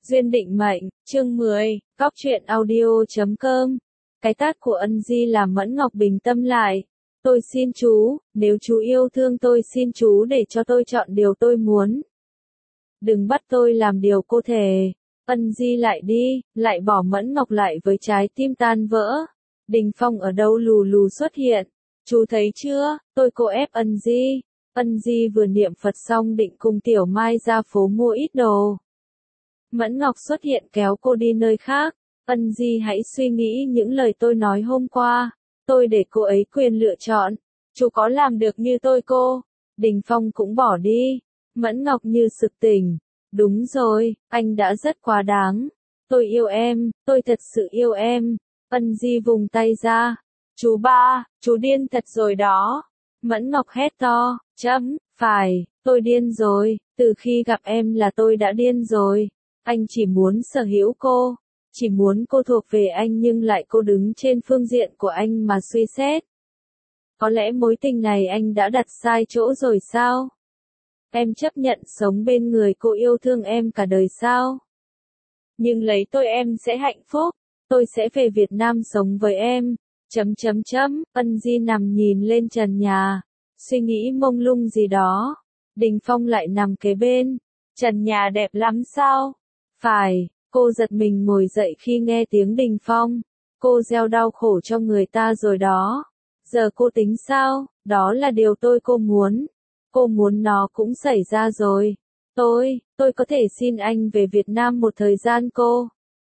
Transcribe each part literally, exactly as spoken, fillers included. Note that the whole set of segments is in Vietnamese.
Duyên định mệnh, chương mười, Cóc truyện audio chấm com. Cái tát của Ân Di làm Mẫn Ngọc bình tâm lại. Tôi xin chú, nếu chú yêu thương tôi xin chú để cho tôi chọn điều tôi muốn. Đừng bắt tôi làm điều cô thề. Ân Di lại đi, lại bỏ Mẫn Ngọc lại với trái tim tan vỡ. Đình Phong ở đâu lù lù xuất hiện. Chú thấy chưa, tôi cô ép Ân Di. Ân Di vừa niệm Phật xong định cùng Tiểu Mai ra phố mua ít đồ. Mẫn Ngọc xuất hiện kéo cô đi nơi khác. Ân Di hãy suy nghĩ những lời tôi nói hôm qua. Tôi để cô ấy quyền lựa chọn. Chú có làm được như tôi cô. Đình Phong cũng bỏ đi. Mẫn Ngọc như sực tỉnh. Đúng rồi, anh đã rất quá đáng. Tôi yêu em, tôi thật sự yêu em. Ân Di vùng tay ra. Chú ba, chú điên thật rồi đó. Mẫn Ngọc hét to, chấm, phải, tôi điên rồi, từ khi gặp em là tôi đã điên rồi. Anh chỉ muốn sở hữu cô, chỉ muốn cô thuộc về anh nhưng lại cô đứng trên phương diện của anh mà suy xét. Có lẽ mối tình này anh đã đặt sai chỗ rồi sao? Em chấp nhận sống bên người cô yêu thương em cả đời sao? Nhưng lấy tôi em sẽ hạnh phúc, tôi sẽ về Việt Nam sống với em. Chấm chấm chấm, Ân Di nằm nhìn lên trần nhà, suy nghĩ mông lung gì đó. Đình Phong lại nằm kế bên. Trần nhà đẹp lắm sao? Phải, cô giật mình ngồi dậy khi nghe tiếng Đình Phong. Cô gieo đau khổ cho người ta rồi đó. Giờ cô tính sao? Đó là điều tôi cô muốn. Cô muốn nó cũng xảy ra rồi. Tôi, tôi có thể xin anh về Việt Nam một thời gian cô.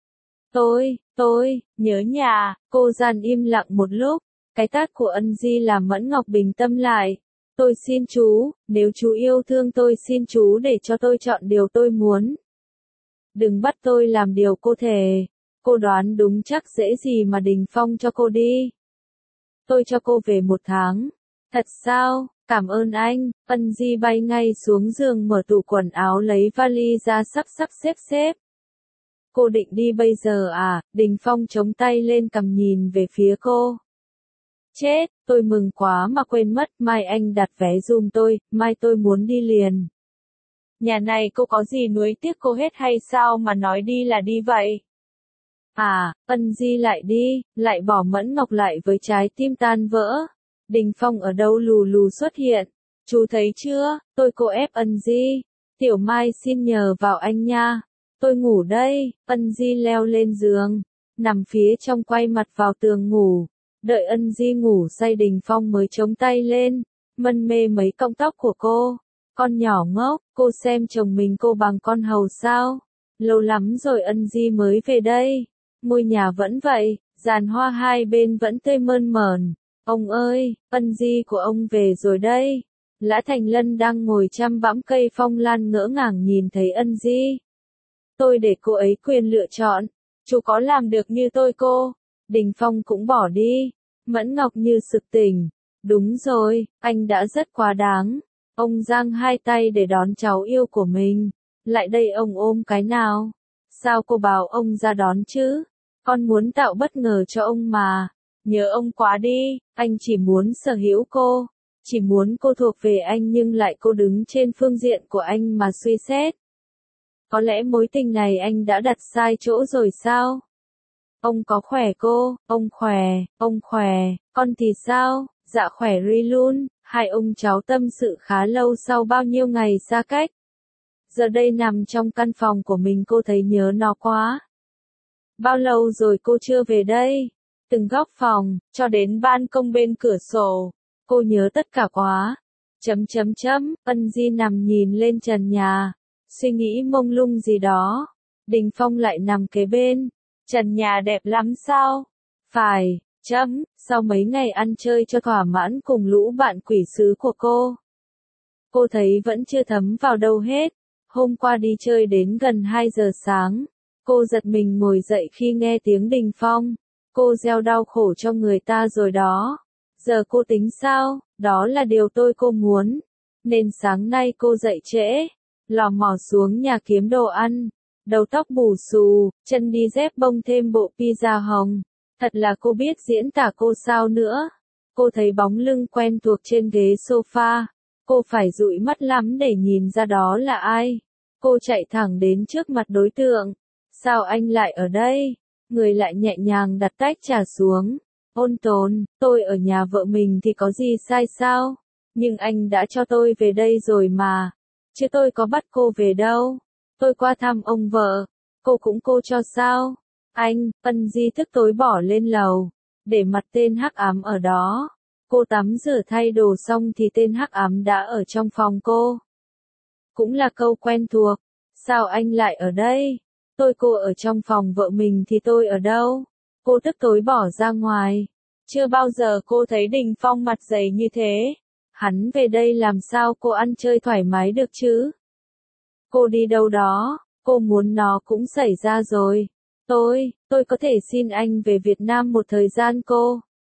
Tôi, tôi, nhớ nhà, cô gian im lặng một lúc. Cái tát của Ân Di làm Mẫn Ngọc bình tâm lại. Tôi xin chú, nếu chú yêu thương tôi xin chú để cho tôi chọn điều tôi muốn. Đừng bắt tôi làm điều cô thề. Cô đoán đúng chắc dễ gì mà Đình Phong cho cô đi. Tôi cho cô về một tháng. Thật sao? Cảm ơn anh. Ân Di bay ngay xuống giường mở tủ quần áo lấy vali ra sắp sắp xếp xếp. Cô định đi bây giờ à? Đình Phong chống tay lên cằm nhìn về phía cô. Chết, tôi mừng quá mà quên mất, mai anh đặt vé giùm tôi, mai tôi muốn đi liền. Nhà này cô có gì nuối tiếc cô hết hay sao mà nói đi là đi vậy? À, Ân Di lại đi, lại bỏ Mẫn Ngọc lại với trái tim tan vỡ. Đình Phong ở đâu lù lù xuất hiện. Chú thấy chưa, tôi cô ép Ân Di. Tiểu Mai xin nhờ vào anh nha. Tôi ngủ đây. Ân Di leo lên giường, nằm phía trong quay mặt vào tường ngủ. Đợi Ân Di ngủ say Đình Phong mới chống tay lên, mân mê mấy cọng tóc của cô. Con nhỏ ngốc, cô xem chồng mình cô bằng con hầu sao? Lâu lắm rồi Ân Di mới về đây. Ngôi nhà vẫn vậy, giàn hoa hai bên vẫn tươi mơn mởn. Ông ơi, Ân Di của ông về rồi đây. Lã Thành Lân đang ngồi chăm bẵm cây phong lan ngỡ ngàng nhìn thấy Ân Di. Tôi để cô ấy quyền lựa chọn. Chú có làm được như tôi cô. Đình Phong cũng bỏ đi. Mẫn Ngọc như sực tỉnh. Đúng rồi, anh đã rất quá đáng. Ông giang hai tay để đón cháu yêu của mình. Lại đây ông ôm cái nào. Sao cô bảo ông ra đón chứ? Con muốn tạo bất ngờ cho ông mà. Nhớ ông quá đi, anh chỉ muốn sở hữu cô. Chỉ muốn cô thuộc về anh nhưng lại cô đứng trên phương diện của anh mà suy xét. Có lẽ mối tình này anh đã đặt sai chỗ rồi sao? Ông có khỏe cô, ông khỏe, ông khỏe, con thì sao? Dạ khỏe ri luôn, hai ông cháu tâm sự khá lâu sau bao nhiêu ngày xa cách. Giờ đây nằm trong căn phòng của mình cô thấy nhớ nó quá. Bao lâu rồi cô chưa về đây? Từng góc phòng, cho đến ban công bên cửa sổ. Cô nhớ tất cả quá. Chấm chấm chấm, Ân Di nằm nhìn lên trần nhà. Suy nghĩ mông lung gì đó. Đình Phong lại nằm kế bên. Trần nhà đẹp lắm sao? Phải, chấm, sau mấy ngày ăn chơi cho thỏa mãn cùng lũ bạn quỷ sứ của cô. Cô thấy vẫn chưa thấm vào đâu hết. Hôm qua đi chơi đến gần hai giờ sáng. Cô giật mình ngồi dậy khi nghe tiếng Đình Phong. Cô gieo đau khổ cho người ta rồi đó. Giờ cô tính sao? Đó là điều tôi cô muốn. Nên sáng nay cô dậy trễ. Lò mò xuống nhà kiếm đồ ăn. Đầu tóc bù xù, chân đi dép bông thêm bộ pizza hồng. Thật là cô biết diễn tả cô sao nữa. Cô thấy bóng lưng quen thuộc trên ghế sofa. Cô phải dụi mắt lắm để nhìn ra đó là ai. Cô chạy thẳng đến trước mặt đối tượng. Sao anh lại ở đây? Người lại nhẹ nhàng đặt tách trà xuống. Ôn Tồn, tôi ở nhà vợ mình thì có gì sai sao? Nhưng anh đã cho tôi về đây rồi mà. Chứ tôi có bắt cô về đâu. Tôi qua thăm ông vợ. Cô cũng cô cho sao? Anh, Ân Di tức tối bỏ lên lầu. Để mặt tên hắc ám ở đó. Cô tắm rửa thay đồ xong thì tên hắc ám đã ở trong phòng cô. Cũng là câu quen thuộc. Sao anh lại ở đây? Tôi cô ở trong phòng vợ mình thì tôi ở đâu? Cô tức tối bỏ ra ngoài. Chưa bao giờ cô thấy Đình Phong mặt dày như thế. Hắn về đây làm sao cô ăn chơi thoải mái được chứ? Cô đi đâu đó, cô muốn nó cũng xảy ra rồi. Tôi, tôi có thể xin anh về Việt Nam một thời gian cô.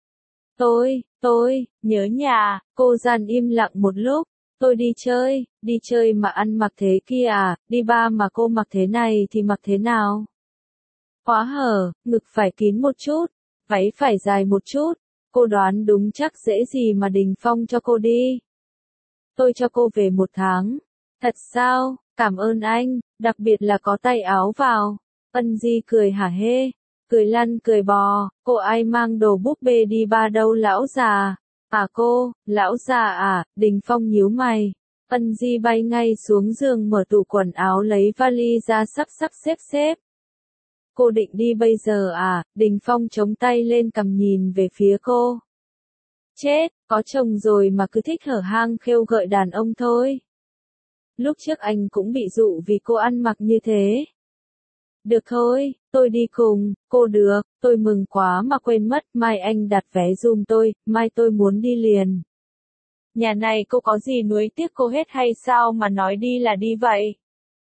Tôi, tôi, nhớ nhà, cô gian im lặng một lúc. Tôi đi chơi, đi chơi mà ăn mặc thế kia à, đi ba mà cô mặc thế này thì mặc thế nào? Khóa hở, ngực phải kín một chút, váy phải dài một chút. Cô đoán đúng chắc dễ gì mà Đình Phong cho cô đi. Tôi cho cô về một tháng. Thật sao, cảm ơn anh, đặc biệt là có tay áo vào. Ân Di cười hả hê, cười lăn cười bò, cô ai mang đồ búp bê đi ba đâu lão già. À cô, lão già à, Đình Phong nhíu mày. Ân Di bay ngay xuống giường mở tủ quần áo lấy vali ra sắp sắp xếp xếp. Cô định đi bây giờ à? Đình Phong chống tay lên cằm nhìn về phía cô. Chết, có chồng rồi mà cứ thích hở hang khêu gợi đàn ông thôi. Lúc trước anh cũng bị dụ vì cô ăn mặc như thế. Được thôi, tôi đi cùng, cô được, tôi mừng quá mà quên mất, mai anh đặt vé giùm tôi, mai tôi muốn đi liền. Nhà này cô có gì nuối tiếc cô hết hay sao mà nói đi là đi vậy?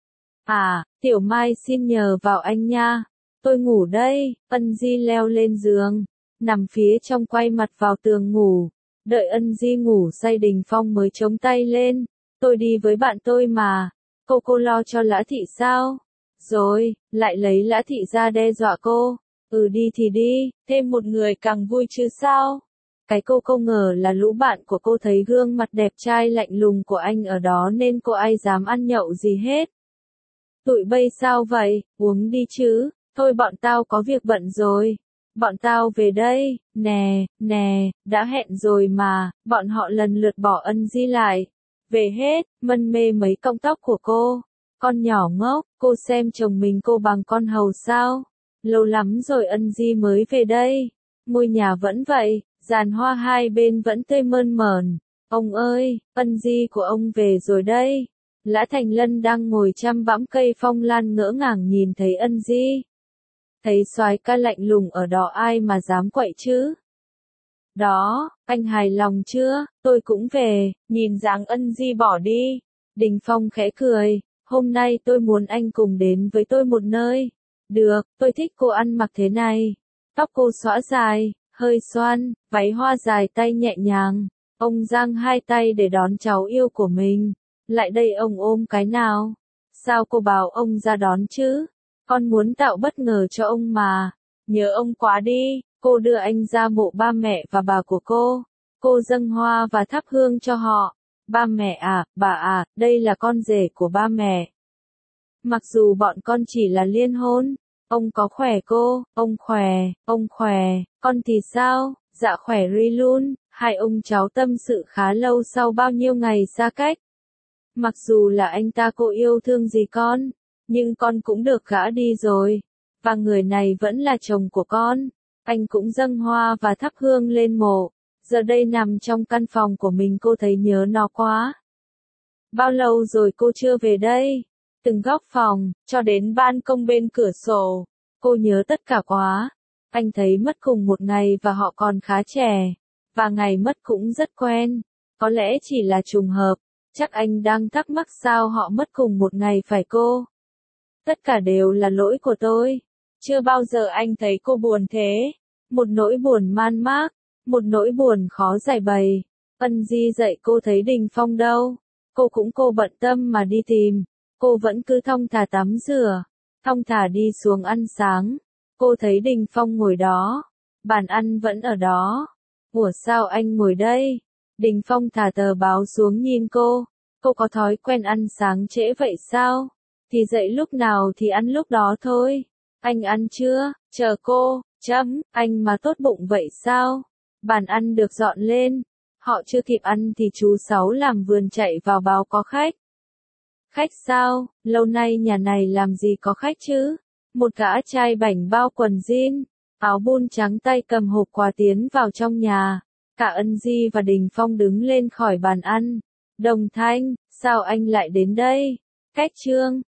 À, Tiểu Mai xin nhờ vào anh nha. Tôi ngủ đây. Ân Di leo lên giường, nằm phía trong quay mặt vào tường ngủ. Đợi Ân Di ngủ say Đình Phong mới chống tay lên. Tôi đi với bạn tôi mà. Cô cô lo cho Lã Thị sao? Rồi, lại lấy Lã Thị ra đe dọa cô. Ừ đi thì đi, thêm một người càng vui chứ sao? Cái cô không ngờ là lũ bạn của cô thấy gương mặt đẹp trai lạnh lùng của anh ở đó nên cô ai dám ăn nhậu gì hết. Tụi bay sao vậy, uống đi chứ, thôi bọn tao có việc bận rồi. Bọn tao về đây, nè, nè, đã hẹn rồi mà, bọn họ lần lượt bỏ Ân Di lại. Về hết, mân mê mấy cọng tóc của cô. Con nhỏ ngốc, cô xem chồng mình cô bằng con hầu sao? Lâu lắm rồi Ân Di mới về đây. Ngôi nhà vẫn vậy, giàn hoa hai bên vẫn tươi mơn mởn. Ông ơi, Ân Di của ông về rồi đây. Lã Thành Lân đang ngồi chăm bẵm cây phong lan ngỡ ngàng nhìn thấy Ân Di. Thấy soái ca lạnh lùng ở đó ai mà dám quậy chứ? Đó, anh hài lòng chưa? Tôi cũng về, nhìn dáng Ân Di bỏ đi. Đình Phong khẽ cười, hôm nay tôi muốn anh cùng đến với tôi một nơi. Được, tôi thích cô ăn mặc thế này. Tóc cô xõa dài, hơi xoăn, váy hoa dài tay nhẹ nhàng. Ông giang hai tay để đón cháu yêu của mình. Lại đây ông ôm cái nào. Sao cô bảo ông ra đón chứ? Con muốn tạo bất ngờ cho ông mà. Nhớ ông quá đi, cô đưa anh ra mộ ba mẹ và bà của cô. Cô dâng hoa và thắp hương cho họ. Ba mẹ à, bà à, đây là con rể của ba mẹ. Mặc dù bọn con chỉ là liên hôn. Ông có khỏe cô, ông khỏe, ông khỏe, con thì sao? Dạ khỏe ri luôn, hai ông cháu tâm sự khá lâu sau bao nhiêu ngày xa cách. Mặc dù là anh ta cô yêu thương gì con, nhưng con cũng được gả đi rồi. Và người này vẫn là chồng của con. Anh cũng dâng hoa và thắp hương lên mộ. Giờ đây nằm trong căn phòng của mình cô thấy nhớ nó quá. Bao lâu rồi cô chưa về đây? Từng góc phòng, cho đến ban công bên cửa sổ. Cô nhớ tất cả quá. Anh thấy mất cùng một ngày và họ còn khá trẻ. Và ngày mất cũng rất quen. Có lẽ chỉ là trùng hợp. Chắc anh đang thắc mắc sao họ mất cùng một ngày phải cô? Tất cả đều là lỗi của tôi. Chưa bao giờ anh thấy cô buồn thế. Một nỗi buồn man mác. Một nỗi buồn khó giải bày. Ân Di dạy cô thấy Đình Phong đâu. Cô cũng cô bận tâm mà đi tìm. Cô vẫn cứ thong thả tắm rửa. Thong thả đi xuống ăn sáng. Cô thấy Đình Phong ngồi đó. Bàn ăn vẫn ở đó. Ủa sao anh ngồi đây? Đình Phong thả tờ báo xuống nhìn cô. Cô có thói quen ăn sáng trễ vậy sao? Thì dậy lúc nào thì ăn lúc đó thôi. Anh ăn chưa? Chờ cô, chấm, anh mà tốt bụng vậy sao? Bàn ăn được dọn lên. Họ chưa kịp ăn thì chú Sáu làm vườn chạy vào báo có khách. Khách sao? Lâu nay nhà này làm gì có khách chứ? Một gã trai bảnh bao quần jean, áo bun trắng tay cầm hộp quà tiến vào trong nhà. Cả Ân Di và Đình Phong đứng lên khỏi bàn ăn. Đồng Thanh, sao anh lại đến đây? Cách Trương,